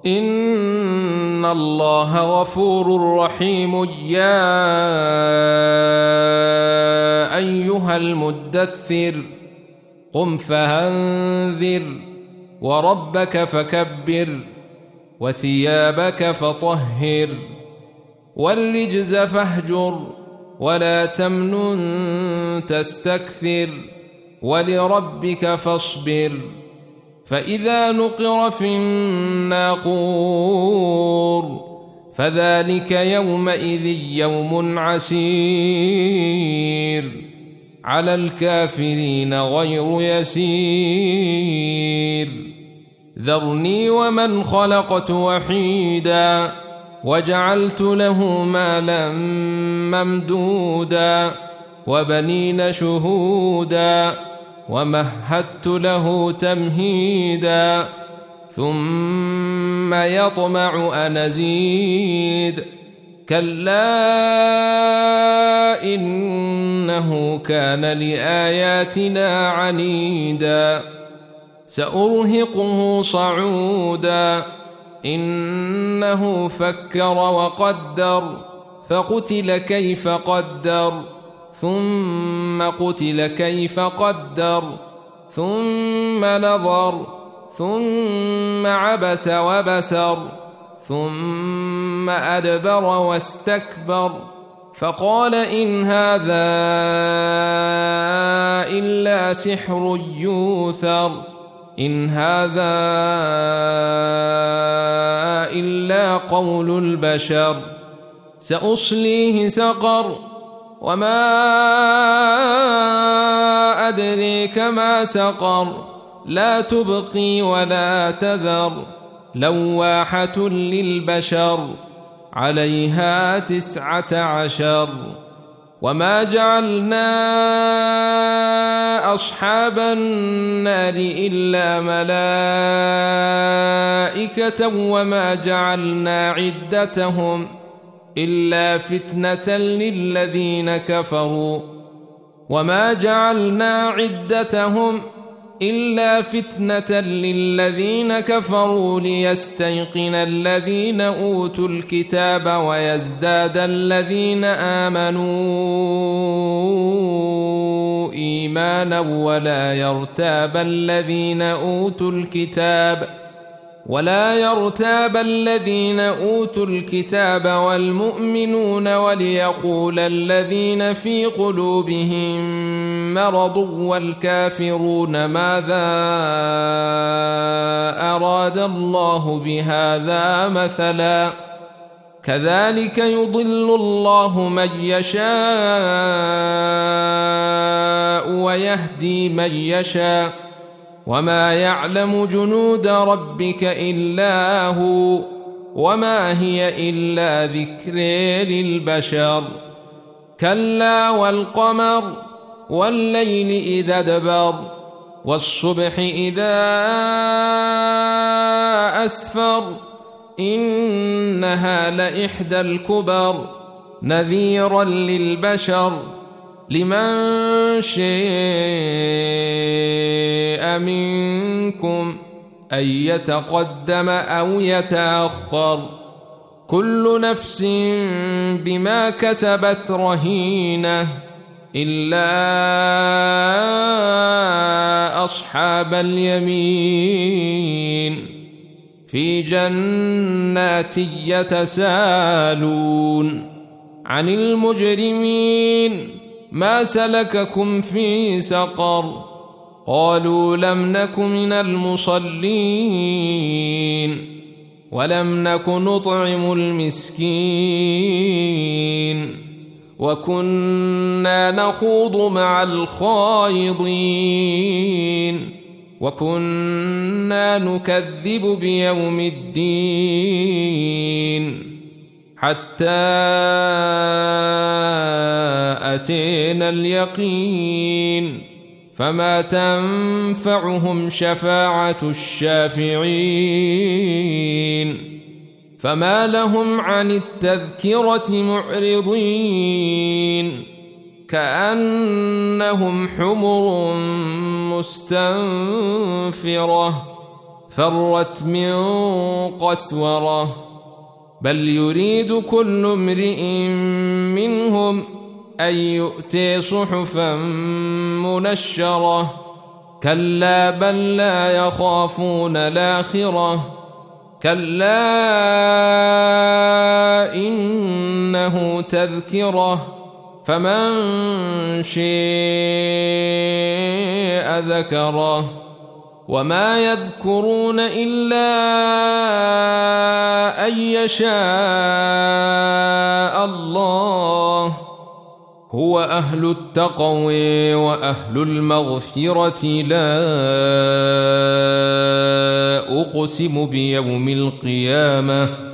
إن الله غفور رحيم. يا أيها المدثر قم فأنذر وربك فكبر وثيابك فطهر والرجز فاهجر ولا تمنن تستكثر ولربك فاصبر. فإذا نقر في الناقور فذلك يومئذ يوم عسير على الكافرين غير يسير. ذرني ومن خلقت وحيدا وجعلت له مالا ممدودا وبنين شهودا ومهدت له تمهيدا ثم يطمع أن أزيد كلا إنه كان لآياتنا عنيدا سأرهقه صعودا إنه فكر وقدر فقتل كيف قدر ثم قتل كيف قدر ثم نظر ثم عبس وبسر ثم أدبر واستكبر فقال إن هذا إلا سحر يوثر إن هذا إلا قول البشر سأصليه سقر وما أدريك ما سقر لا تبقي ولا تذر لواحة للبشر عليها 19. وما جعلنا أصحاب النار إلا ملائكة وما جعلنا عدتهم إلا فتنة للذين كفروا وما جعلنا عدتهم إلا فتنة للذين كفروا ليستيقن الذين أوتوا الكتاب ويزداد الذين آمنوا إيمانا ولا يرتاب الذين أوتوا الكتاب والمؤمنون وليقول الذين في قلوبهم مرض والكافرون ماذا أراد الله بهذا مثلا كذلك يضل الله من يشاء ويهدي من يشاء وما يعلم جنود ربك إلا هو وما هي إلا ذكر للبشر. كلا والقمر والليل إذا ادبر والصبح إذا أسفر إنها لإحدى الكبر نذيرا للبشر لمن شاء منكم أن يتقدم أو يتأخر كل نفس بما كسبت رهينة إلا أصحاب اليمين في جنات يتساءلون عن المجرمين ما سلككم في سقر قالوا لم نك من المصلين ولم نك نطعم المسكين وكنا نخوض مع الخائضين وكنا نكذب بيوم الدين حتى أتينا اليقين فما تنفعهم شفاعة الشافعين فما لهم عن التذكرة معرضين كأنهم حمر مستنفرة فرت من قسورة بل يريد كل امرئ منهم أن يؤتي صحفا منشرة كلا بل لا يخافون الآخرة كلا إنه تذكرة فمن شاء ذكره وما يذكرون إلا أن يشاء الله هو أهل التقوى وأهل المغفرة لا أقسم بيوم القيامة